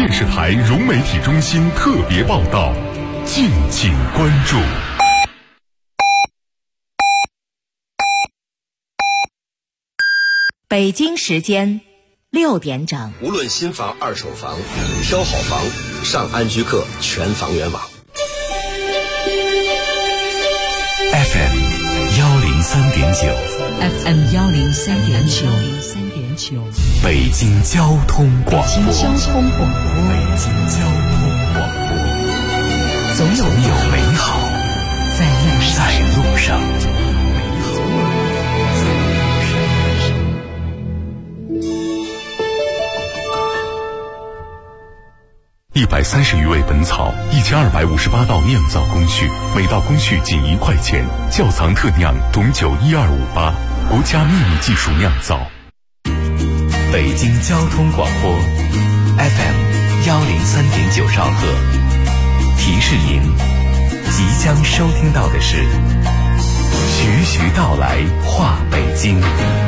电视台融媒体中心特别报道，敬请关注。 北京时间6点整。 无论新房、二手房，挑好房，上安居客全房源网。 FM 103.9 FM 103.9 北京交通广播。 北京交通广播，总有美好在路上。 130余味本草，1258道酿造工序，每道工序仅1块钱。窖藏特酿董酒12588，国家秘密技术酿造。 北京交通广播 FM 103.9兆赫，提示您即将收听到的是徐徐道来话北京。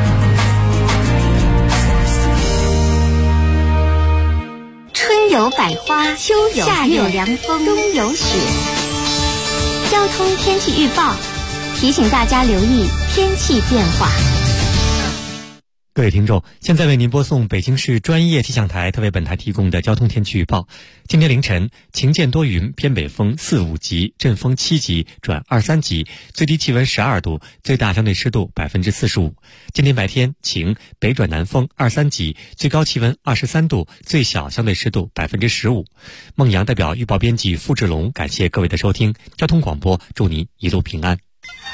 春有百花，秋有夏有凉风，冬有雪。交通天气预报提醒大家留意天气变化。 各位听众，现在为您播送北京市专业气象台特为本台提供的交通天气预报。今天凌晨晴间多云，偏北风4、5级，阵风7级转2、3级，最低气温12度，最大相对湿度45%。今天白天晴，北转南风2、3级，最高气温23度，最小相对湿度15%。孟阳代表预报编辑付志龙感谢各位的收听，交通广播祝您一路平安。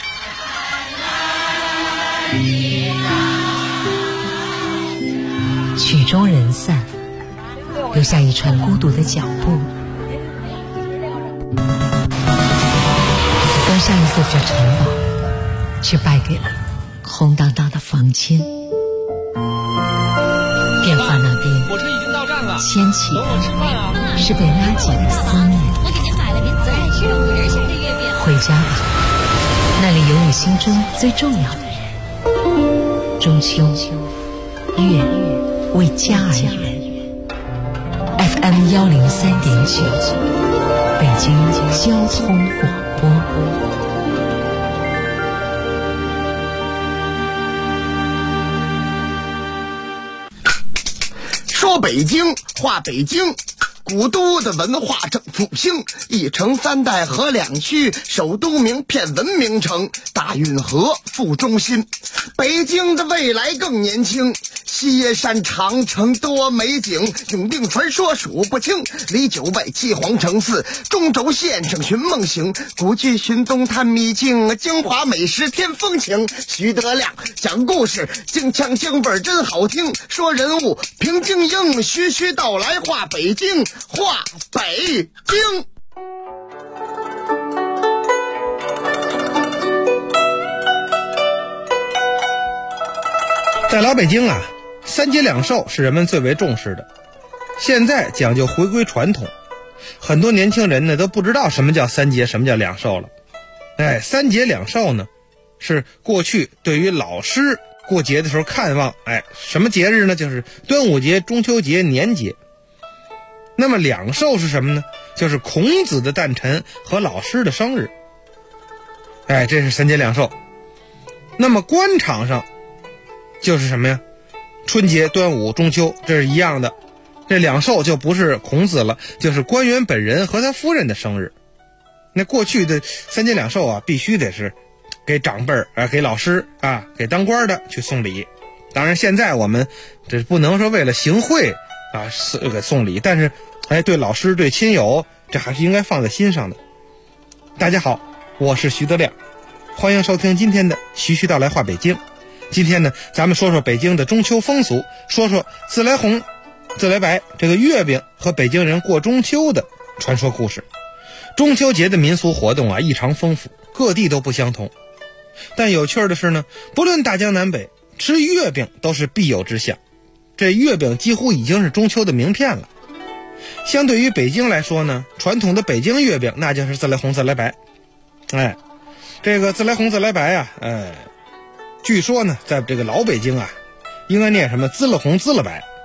曲终人散，留下一串孤独的脚步，登上一座座城堡，却败给了空荡荡的房间。电话那边火车已经到站了， 牵起等我吃饭啊！ 是被拉紧的思念。 我给您买了您最爱吃的5仁馅的月饼。 回家吧，那里有你心中最重要的人。中秋，月为家而圆。FM 103.9，北京交通广播。 说北京，话北京，古都的文化正复兴，一城3代合2区，首都名片文明城，大运河副中心。北京的未来更年轻，西山长城多美景，永定传说数不清，离9外7皇城4，中轴线上寻梦行，古剧寻东探秘境，京华美食添风情。徐德亮讲故事，京腔京味真好听，说人物平静应，徐徐道来话北京，话北京。 在老北京啊，3节2寿是人们最为重视的。现在讲究回归传统，很多年轻人呢都不知道什么叫3节，什么叫2寿了。3节2寿呢，是过去对于老师过节的时候看望。什么节日呢？就是端午节、中秋节、年节。那么2寿是什么呢？就是孔子的诞辰和老师的生日。这是3节2寿。那么官场上就是什么呀？春节、端午、中秋，这是一样的。这2寿就不是孔子了，就是官员本人和他夫人的生日。那过去的3节2寿啊，必须得是给长辈给老师给当官的去送礼。当然现在我们这不能说为了行贿给送礼，但是对老师对亲友这还是应该放在心上的。大家好，我是徐德亮，欢迎收听今天的徐徐道来话北京。今天呢，咱们说说北京的中秋风俗，说说自来红、自来白这个月饼和北京人过中秋的传说故事。中秋节的民俗活动异常丰富，各地都不相同。但有趣的是呢，不论大江南北，吃月饼都是必有之项。这月饼几乎已经是中秋的名片了。相对于北京来说呢，传统的北京月饼那就是自来红、自来白。这个自来红、自来白据说呢，在这个老北京应该念什么滋了红滋了白。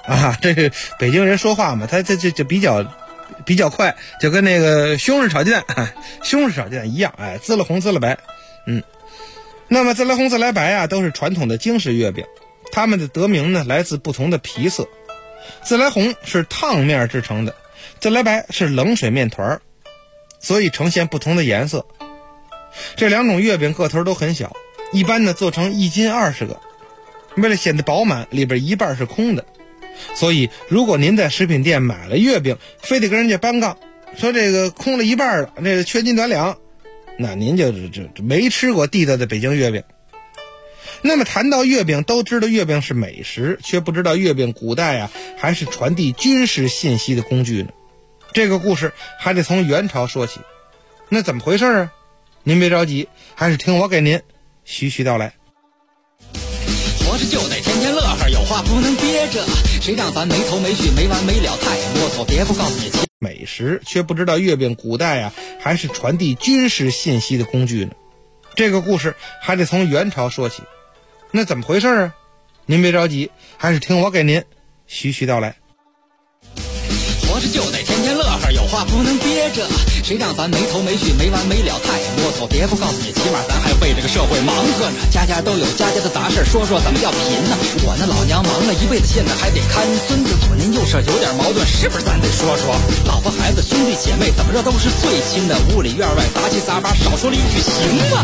啊，这是北京人说话嘛，他这比较快，就跟那个西红柿炒鸡蛋，西红柿炒鸡蛋一样，哎，滋了红滋了白。那么滋来红滋来白啊，都是传统的京式月饼，它们的得名呢来自不同的皮色。自来红是烫面制成的，自来白是冷水面团，所以呈现不同的颜色。这两种月饼个头都很小，一般呢做成1斤20个，为了显得饱满，里边一半是空的。所以如果您在食品店买了月饼，非得跟人家搬杠说这个空了一半了，这个缺斤短两，那您就没吃过地道的北京月饼。那么谈到月饼，都知道月饼是美食，却不知道月饼古代啊还是传递军事信息的工具呢。这个故事还得从元朝说起。那怎么回事啊？您别着急，还是听我给您徐徐道来。 活着就得天天乐呵，有话不能憋着，谁让咱没头没绪没完没了，太啰嗦，别不告诉你美食，却不知道月饼古代啊还是传递军事信息的工具呢。这个故事还得从元朝说起。那怎么回事啊？您别着急，还是听我给您徐徐道来。 活着就得天天乐呵，有话不能憋着，谁让咱没头没绪没完没了，太啰嗦，别不告诉你，起码咱还为这个社会忙活呢。家家都有家家的杂事，说说怎么叫贫呢？我那老娘忙了一辈子，现在还得看孙子，左邻右舍有点矛盾，是不是咱得说说？老婆孩子兄弟姐妹怎么着都是最亲的，屋里院外杂七杂八，少说了一句行吗？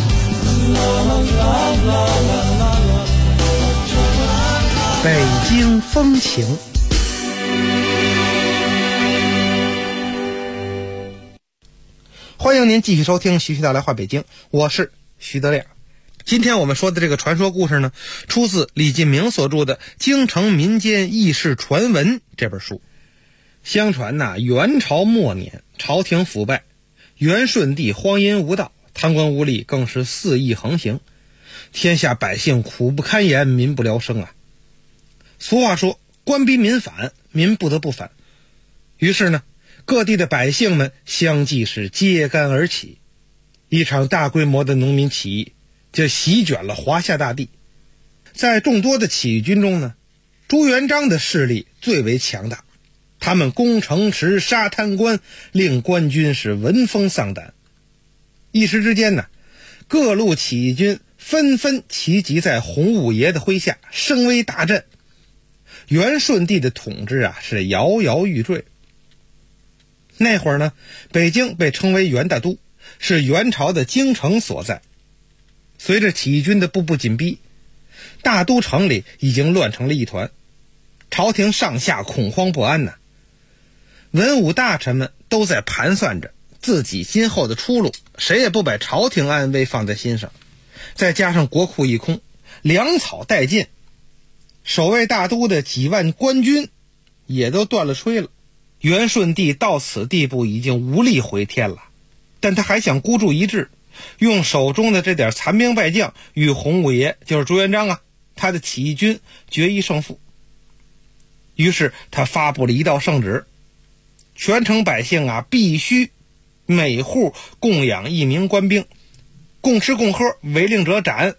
北京风情。欢迎您继续收听徐徐道来话北京，我是徐德亮。今天我们说的这个传说故事呢，出自李进明所著的《京城民间轶事传闻》这本书。相传元朝末年，朝廷腐败，元顺帝荒淫无道，贪官污吏更是肆意横行，天下百姓苦不堪言，民不聊生啊。俗话说，官逼民反，民不得不反。于是呢，各地的百姓们相继是揭竿而起，一场大规模的农民起义就席卷了华夏大地。在众多的起义军中呢，朱元璋的势力最为强大，他们攻城池、杀贪官，令官军是闻风丧胆。一时之间呢，各路起义军纷纷齐集在洪武爷的麾下，声威大振。元顺帝的统治啊是摇摇欲坠。那会儿呢，北京被称为元大都，是元朝的京城所在。随着起义军的步步紧逼，大都城里已经乱成了一团，朝廷上下恐慌不安文武大臣们都在盘算着自己今后的出路，谁也不把朝廷安危放在心上。再加上国库一空，粮草殆尽，守卫大都的几万官军也都断了炊了。元顺帝到此地步已经无力回天了，但他还想孤注一掷，用手中的这点残兵败将与洪武爷，就是朱元璋他的起义军决一胜负。于是他发布了一道圣旨，全城百姓必须每户供养1名官兵，共吃共喝，违令者斩。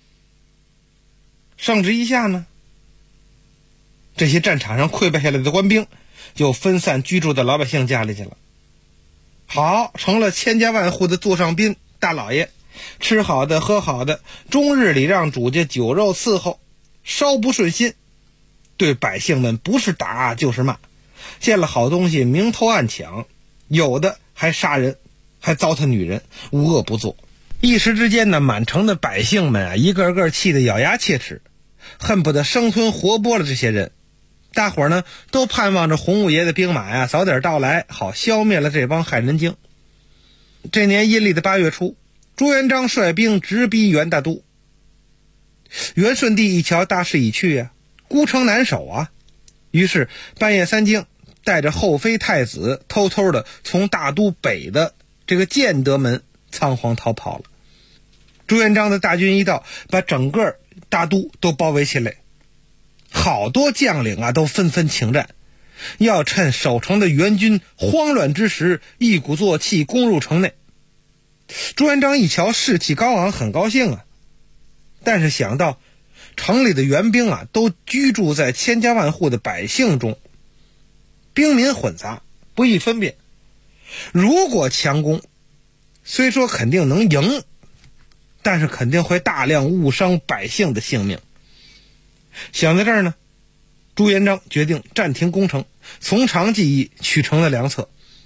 圣旨一下呢，这些战场上溃败下来的官兵就分散居住到老百姓家里去了。好，成了千家万户的座上宾大老爷，吃好的喝好的，终日里让主家酒肉伺候，稍不顺心，对百姓们不是打就是骂，见了好东西明偷暗抢，有的还杀人，还糟蹋女人，无恶不作。一时之间呢，满城的百姓们一个个气得咬牙切齿，恨不得生吞活剥了这些人。大伙呢都盼望着洪武爷的兵马早点到来，好消灭了这帮害人精。这年阴历的8月初，朱元璋率兵直逼元大都。元顺帝一瞧大势已去孤城难守于是半夜3更，带着后妃太子偷偷的从大都北的这个建德门仓皇逃跑了。朱元璋的大军一到，把整个大都都包围起来，好多将领都纷纷请战，要趁守城的元军慌乱之时，一鼓作气攻入城内。朱元璋一瞧士气高昂，很高兴但是想到城里的援兵啊，都居住在千家万户的百姓中，兵民混杂，不易分辨。如果强攻，虽说肯定能赢，但是肯定会大量误伤百姓的性命。想到这儿呢，朱元璋决定暂停攻城，从长计议，取城的良策。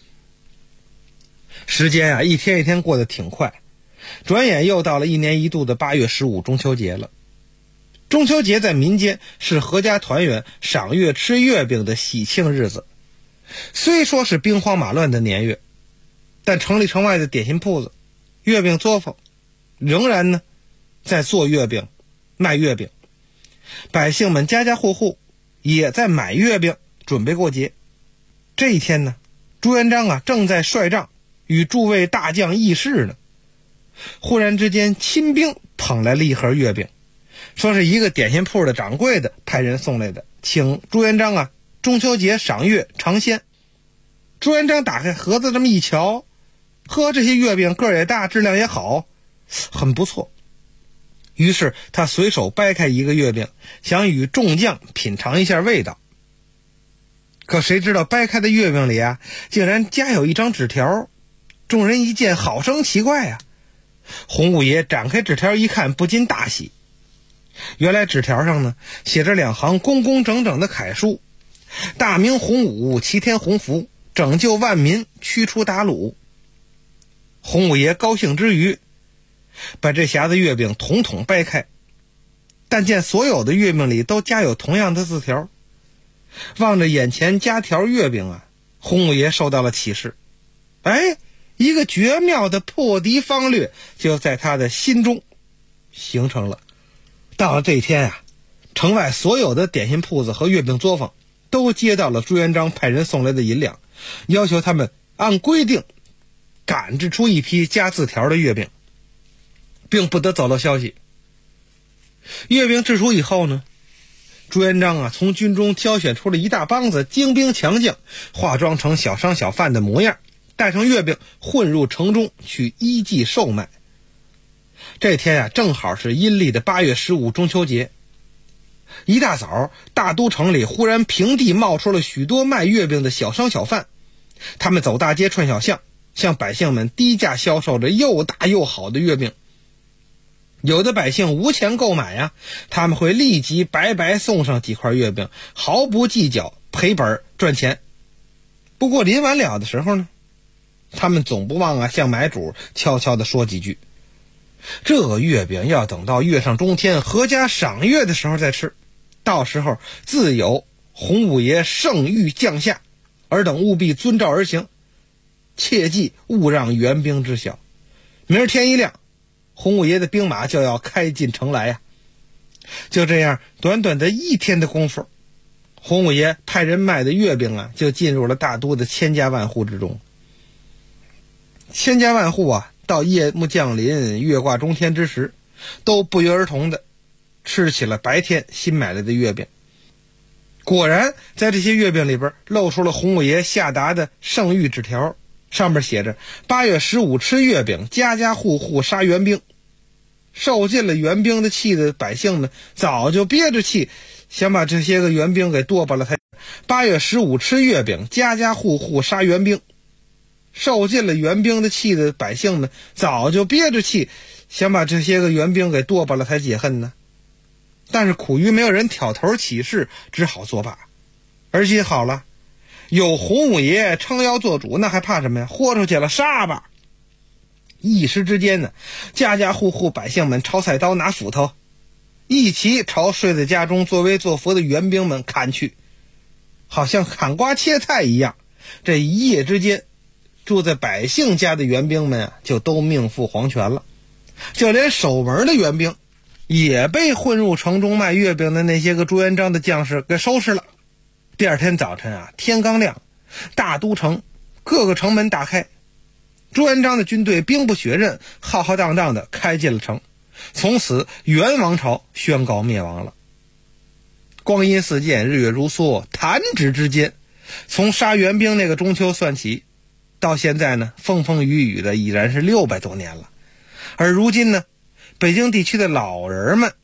时间啊，一天一天过得挺快，转眼又到了1年1度的8月15中秋节了。中秋节在民间是阖家团圆、赏月吃月饼的喜庆日子。虽说是兵荒马乱的年月，但城里城外的点心铺子、月饼作坊仍然呢在做月饼、卖月饼，百姓们家家户户也在买月饼，准备过节。这一天呢，朱元璋啊正在率帐与诸位大将议事呢，忽然之间亲兵捧来了一盒月饼，说是一个点心铺的掌柜的派人送来的，请朱元璋啊中秋节赏月尝鲜。朱元璋打开盒子这么一瞧，呵，这些月饼个儿也大，质量也好，很不错。于是他随手掰开一个月饼，想与众将品尝一下味道。可谁知道掰开的月饼里啊，竟然夹有一张纸条。众人一见，好生奇怪啊！洪武爷展开纸条一看，不禁大喜。原来纸条上呢写着2行工工整整的楷书：大明洪武，齐天洪福，拯救万民，驱除鞑虏。洪武爷高兴之余，把这匣子月饼统统掰开，但见所有的月饼里都夹有同样的字条。望着眼前夹条月饼啊，洪武爷受到了启示。一个绝妙的破敌方略就在他的心中形成了。到了这一天啊，城外所有的点心铺子和月饼作坊都接到了朱元璋派人送来的银两，要求他们按规定赶制出一批夹字条的月饼，并不得走漏消息。月饼制出以后呢，朱元璋啊从军中挑选出了一大帮子精兵强将，化妆成小商小贩的模样，带上月饼混入城中去依计售卖。这天啊，正好是阴历的8月15中秋节。一大早，大都城里忽然平地冒出了许多卖月饼的小商小贩，他们走大街串小巷，向百姓们低价销售着又大又好的月饼。有的百姓无钱购买啊，他们会立即白白送上几块月饼，毫不计较赔本赚钱。不过临完了的时候呢，他们总不忘啊向买主悄悄地说几句：这个月饼要等到月上中天，阖家赏月的时候再吃，到时候自有洪武爷圣谕降下，尔等务必遵照而行，切记勿让援兵知晓。明儿天一亮，洪武爷的兵马就要开进城来呀。就这样，短短的1天的功夫，洪武爷派人卖的月饼啊，就进入了大都的千家万户之中。千家万户啊，到夜幕降临、月挂中天之时，都不约而同的吃起了白天新买来的月饼。果然，在这些月饼里边露出了洪武爷下达的圣谕纸条，上面写着：8月15吃月饼，家家户户杀援兵。受尽了援兵的气的百姓们，早就憋着气，想把这些个援兵给剁吧了才。8月15吃月饼，家家户户杀援兵。受尽了援兵的气的百姓们，早就憋着气，想把这些个援兵给剁吧了才解恨呢。但是苦于没有人挑头起事，只好作罢。而且好了，有洪武爷撑腰做主，那还怕什么呀？豁出去了，杀吧！一时之间呢，家家户户百姓们抄菜刀拿斧头，一齐朝睡在家中作威作福的援兵们砍去，好像砍瓜切菜一样。这一夜之间，住在百姓家的援兵们啊，就都命赴黄泉了。就连守门的援兵也被混入城中卖月饼的那些个朱元璋的将士给收拾了。第二天早晨啊，天刚亮，大都城各个城门打开，朱元璋的军队兵不血刃，浩浩荡荡的开进了城。从此元王朝宣告灭亡了。光阴似箭，日月如梭，弹指之间，从杀援兵那个中秋算起，到现在呢，风风雨雨的已然是600多年了。而如今呢，北京地区的老人们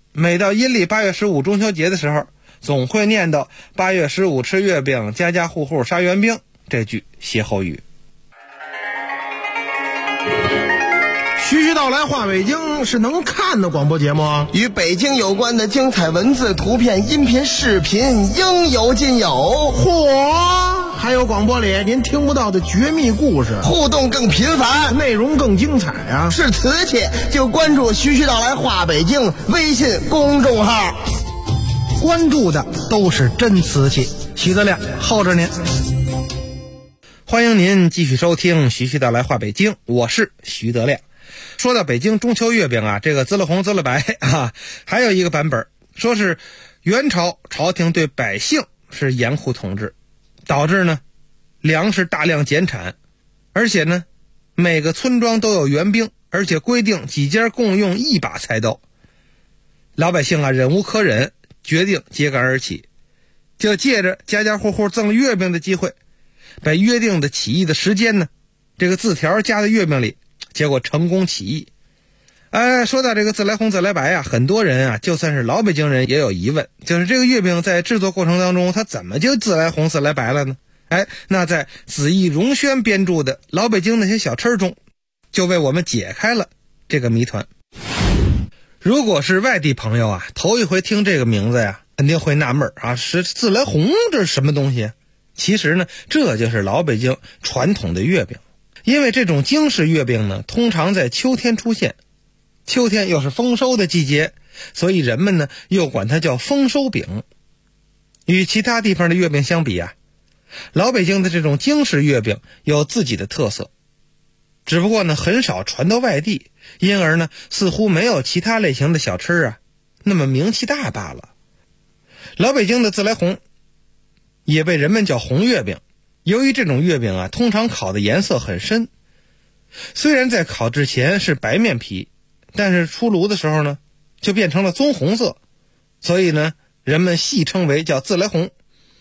每到阴历8月15中秋节的时候，总会念叨8月15吃月饼，家家户户杀圆兵这句歇后语。 徐徐道来话北京是能看的广播节目啊， 与北京有关的精彩文字、图片、音频、视频应有尽有。 嚯，还有广播里您听不到的绝密故事， 互动更频繁， 内容更精彩啊！ 是瓷器就关注徐徐道来话北京微信公众号， 关注的都是真瓷器。徐德亮候着您。 欢迎您继续收听徐徐道来话北京，我是徐德亮。说到北京中秋月饼啊，这个滋了红滋了白啊，还有一个版本说是元朝朝廷对百姓是严酷统治，导致呢粮食大量减产，而且呢每个村庄都有援兵，而且规定几家共用一把菜刀。老百姓啊忍无可忍，决定揭竿而起，就借着家家户户赠月饼的机会，把约定的起义的时间呢这个字条加在月饼里，结果成功起义。说到这个自来红自来白啊，很多人啊就算是老北京人也有疑问，就是这个月饼在制作过程当中它怎么就自来红自来白了呢？那在子义荣轩编著的老北京那些小吃中就为我们解开了这个谜团。如果是外地朋友啊，头一回听这个名字呀，肯定会纳闷啊，是自来红这是什么东西？其实呢这就是老北京传统的月饼。因为这种京式月饼呢通常在秋天出现，秋天又是丰收的季节，所以人们呢又管它叫丰收饼。与其他地方的月饼相比啊，老北京的这种京式月饼有自己的特色，只不过呢很少传到外地，因而呢似乎没有其他类型的小吃啊那么名气大罢了。老北京的自来红也被人们叫红月饼，由于这种月饼啊通常烤的颜色很深，虽然在烤之前是白面皮，但是出炉的时候呢就变成了棕红色，所以呢人们戏称为叫自来红。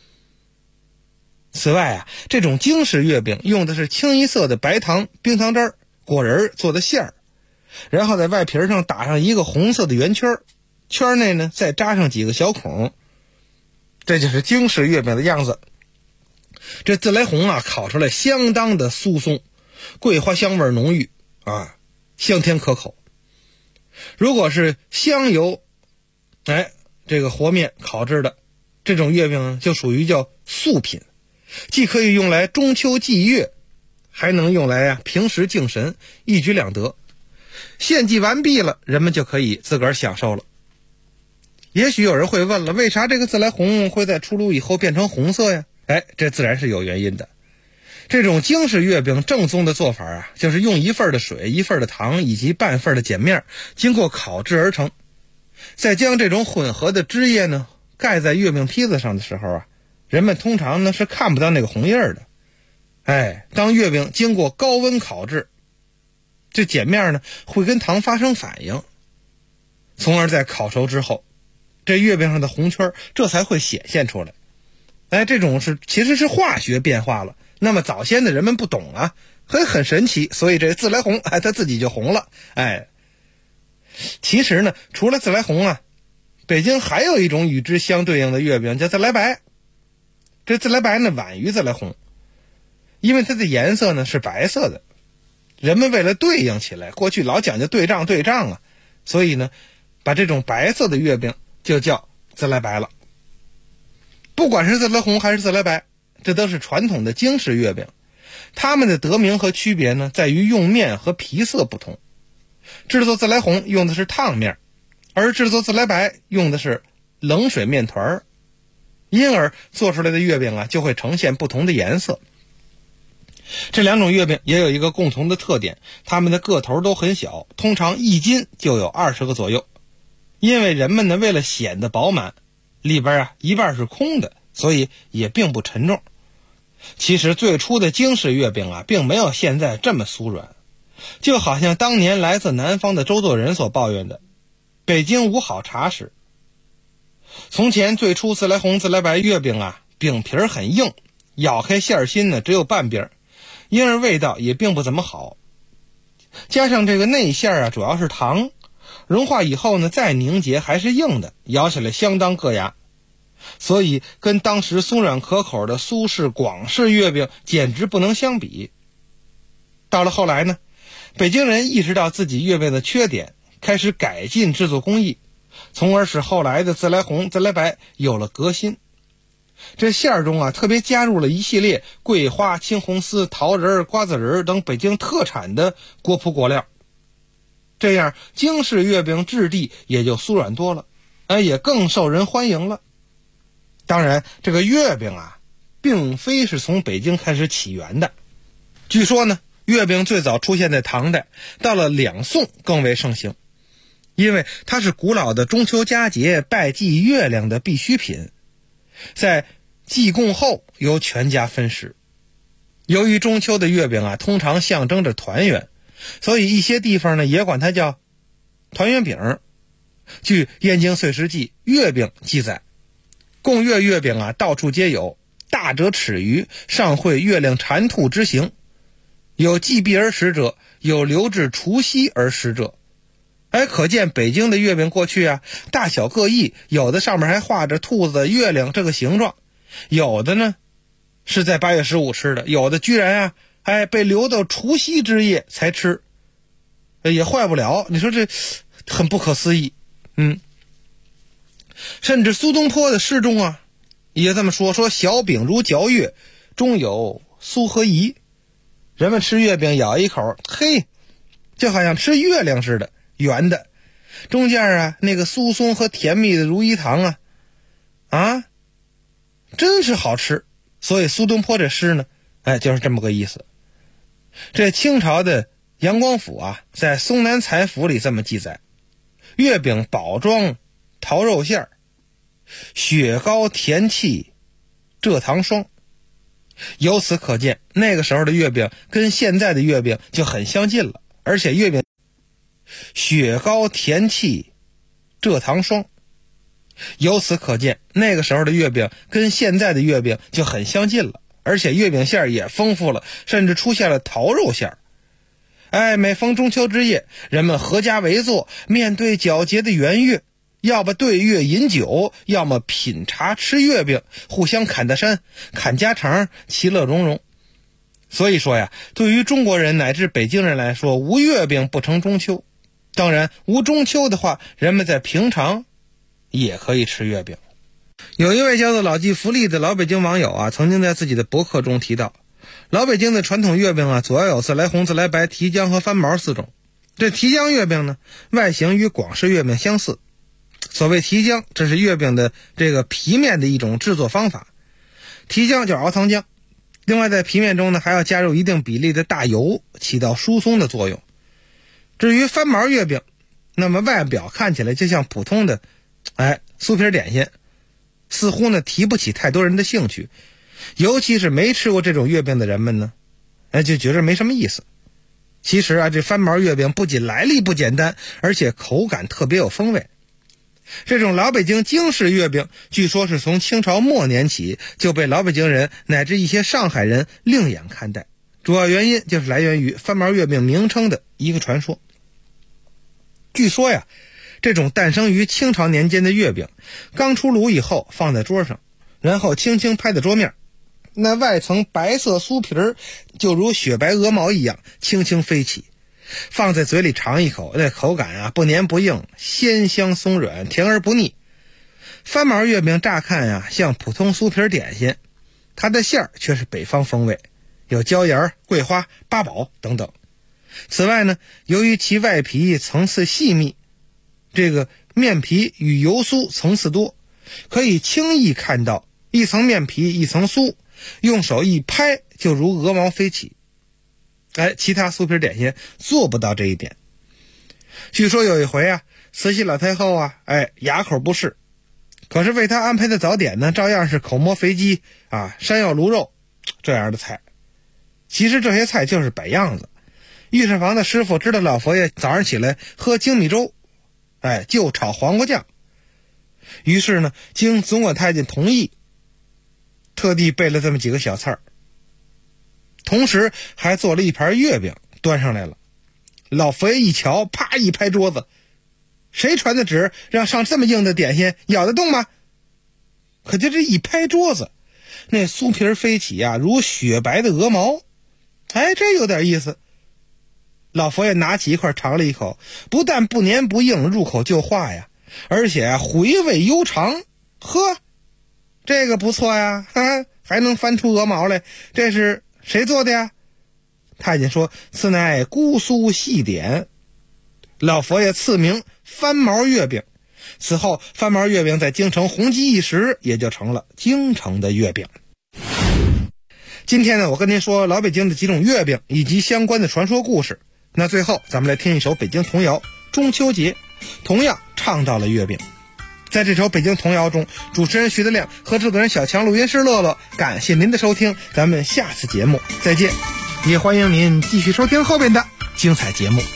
此外啊，这种京式月饼用的是清一色的白糖、冰糖汁、果仁做的馅儿，然后在外皮上打上一个红色的圆圈，圈内呢再扎上几个小孔，这就是京式月饼的样子。这自来红啊烤出来相当的酥松，桂花香味浓郁啊，香甜可口。如果是香油这个和面烤制的这种月饼就属于叫素品，既可以用来中秋祭月，还能用来平时敬神，一举两得。献祭完毕了，人们就可以自个儿享受了。也许有人会问了，为啥这个自来红会在出炉以后变成红色呀？这自然是有原因的。这种京式月饼正宗的做法啊，就是用1份的水、1份的糖以及半份的碱面经过烤制而成，再将这种混合的汁液呢盖在月饼坯子上的时候啊，人们通常呢是看不到那个红印儿的。当月饼经过高温烤制，这碱面呢会跟糖发生反应，从而在烤熟之后，这月饼上的红圈这才会显现出来。这种其实是化学变化了。那么早先的人们不懂啊，很神奇，所以这自来红它自己就红了。其实呢除了自来红啊，北京还有一种与之相对应的月饼叫自来白。这自来白呢晚于自来红，因为它的颜色呢是白色的，人们为了对应起来，过去老讲究对仗啊，所以呢把这种白色的月饼就叫自来白了。不管是自来红还是自来白，这都是传统的京式月饼，它们的得名和区别呢在于用面和皮色不同。制作自来红用的是烫面，而制作自来白用的是冷水面团，因而做出来的月饼啊就会呈现不同的颜色。这两种月饼也有一个共同的特点，它们的个头都很小，通常1斤就有20个左右。因为人们呢为了显得饱满，里边一半是空的，所以也并不沉重。其实最初的京式月饼啊并没有现在这么酥软，就好像当年来自南方的周作人所抱怨的，北京无好茶食。从前最初自来红自来白月饼啊饼皮很硬，咬开馅心呢只有半边，因而味道也并不怎么好。加上这个内馅啊主要是糖， 融化以后呢再凝结还是硬的，咬起来相当硌牙。所以跟当时松软可口的苏式、广式月饼简直不能相比。到了后来呢，北京人意识到自己月饼的缺点，开始改进制作工艺，从而使后来的自来红、自来白有了革新。这馅儿中特别加入了一系列桂花、青红丝、桃仁、瓜子仁等北京特产的果脯果料，这样京式月饼质地也就酥软多了，也更受人欢迎了。当然，这个月饼并非是从北京开始起源的。据说呢，月饼最早出现在唐代，到了两宋更为盛行，因为它是古老的中秋佳节拜祭月亮的必需品，在祭供后由全家分食。由于中秋的月饼通常象征着团圆，所以一些地方呢也管它叫团圆饼。据《燕京岁时记》月饼记载，供月月饼到处皆有，大者尺余，上绘月亮蟾兔之形，有祭毕而食者，有留至除夕而食者。可见北京的月饼过去大小各异，有的上面还画着兔子、月亮这个形状，有的呢是在8月15吃的，有的居然被留到除夕之夜才吃，也坏不了。你说这很不可思议。甚至苏东坡的诗中也这么说小饼如嚼月，中有酥和饴。人们吃月饼咬一口，嘿，就好像吃月亮似的，圆的，中间那个酥松和甜蜜的如饴糖真是好吃。所以苏东坡这诗呢就是这么个意思。这清朝的杨光甫在《松南采府》里这么记载：月饼宝装桃肉馅儿，雪糕甜气蔗糖霜。由此可见，那个时候的月饼跟现在的月饼就很相近了，而且月饼雪糕甜气蔗糖霜。由此可见，那个时候的月饼跟现在的月饼就很相近了，而且月饼馅也丰富了，甚至出现了桃肉馅。每逢中秋之夜，人们合家围坐，面对皎洁的圆月，要么对月饮酒，要么品茶吃月饼，互相侃大山，侃家常，其乐融融。所以说对于中国人乃至北京人来说，无月饼不成中秋。当然，无中秋的话，人们在平常也可以吃月饼。有一位叫做老骥伏枥的老北京网友曾经在自己的博客中提到，老北京的传统月饼主要有自来红、自来白、提浆和翻毛4种。这提浆月饼呢，外形与广式月饼相似。所谓提浆，这是月饼的这个皮面的一种制作方法。提浆就是熬糖浆，另外在皮面中呢还要加入一定比例的大油，起到疏松的作用。至于翻毛月饼，那么外表看起来就像普通的酥皮点心，似乎呢提不起太多人的兴趣，尤其是没吃过这种月饼的人们呢就觉得没什么意思。其实这翻毛月饼不仅来历不简单，而且口感特别有风味。这种老北京京式月饼据说是从清朝末年起就被老北京人乃至一些上海人另眼看待，主要原因就是来源于翻毛月饼名称的一个传说。据说这种诞生于清朝年间的月饼，刚出炉以后放在桌上，然后轻轻拍在桌面，那外层白色酥皮就如雪白鹅毛一样轻轻飞起，放在嘴里尝一口，那口感不黏不硬，鲜香松软，甜而不腻。翻毛月饼乍看像普通酥皮点心，它的馅儿却是北方风味，有椒盐、桂花、八宝等等。此外呢，由于其外皮层次细密，这个面皮与油酥层次多，可以轻易看到一层面皮一层酥，用手一拍就如鹅毛飞起。其他酥皮点心做不到这一点。据说有一回慈禧老太后哑口不适，可是为她安排的早点呢，照样是口蘑肥鸡山药卤肉这样的菜。其实这些菜就是摆样子。御膳房的师傅知道老佛爷早上起来喝精米粥，就炒黄瓜酱，于是呢，经总管太监同意，特地备了这么几个小菜儿，同时还做了一盘月饼端上来了。老佛爷一瞧，啪一拍桌子， 谁传的旨让上这么硬的点心，咬得动吗？可就这一拍桌子，那酥皮飞起啊，如雪白的鹅毛。哎，这有点意思。老佛爷拿起一块尝了一口，不但不黏不硬，入口就化呀，而且回味悠长。呵，这个不错呀，还能翻出鹅毛来，这是谁做的呀？太监说：“此乃姑苏细点。”老佛爷赐名翻毛月饼。此后翻毛月饼在京城红极一时，也就成了京城的月饼。今天呢，我跟您说老北京的几种月饼以及相关的传说故事。那最后咱们来听一首北京童谣《中秋节》，同样唱到了月饼。在这首北京童谣中，主持人徐德亮和制作人小强、录音师乐乐，感谢您的收听，咱们下次节目再见。也欢迎您继续收听后边的精彩节目。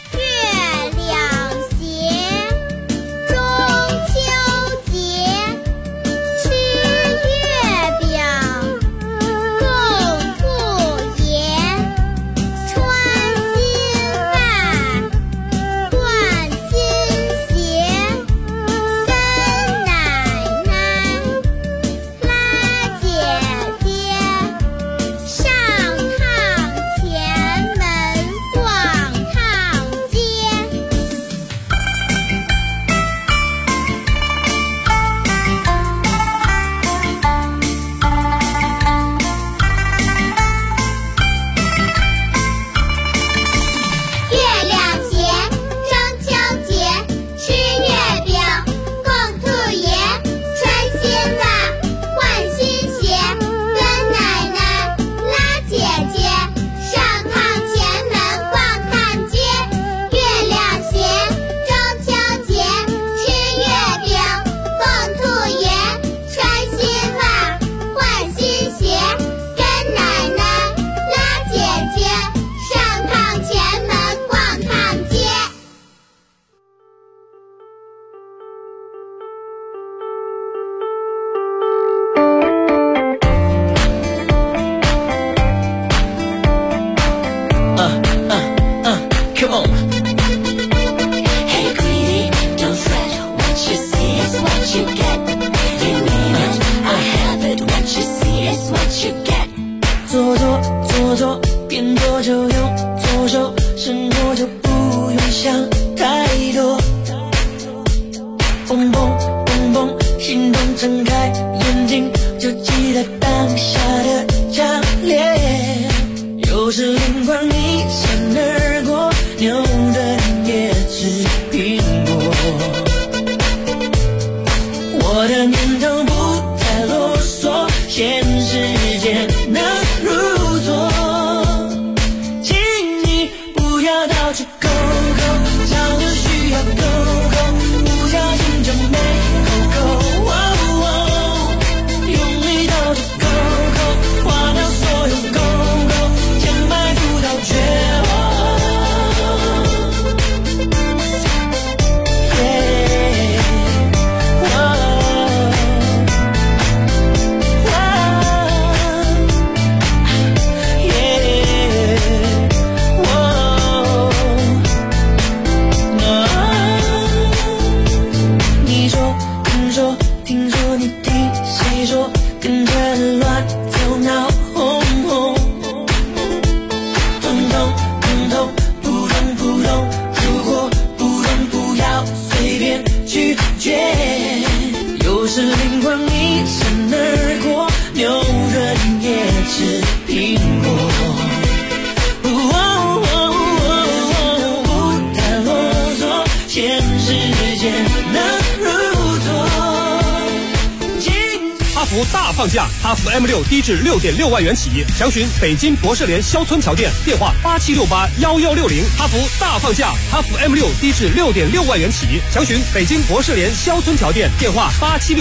大放价，哈弗 M6 低至 6.6 万元起，详询北京博士联肖村桥店，电话87681160。哈弗大放价，哈弗 M6 低至 6.6 万元起，详询北京博士联肖村桥店，电话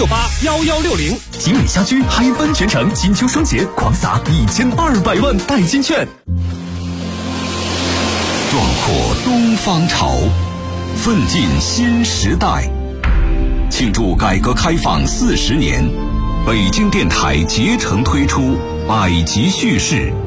87681160。 吉美家居嗨翻全城，金秋双节狂撒1200万代金券。壮阔东方潮，奋进新时代，庆祝改革开放40年。北京电台竭诚推出百集叙事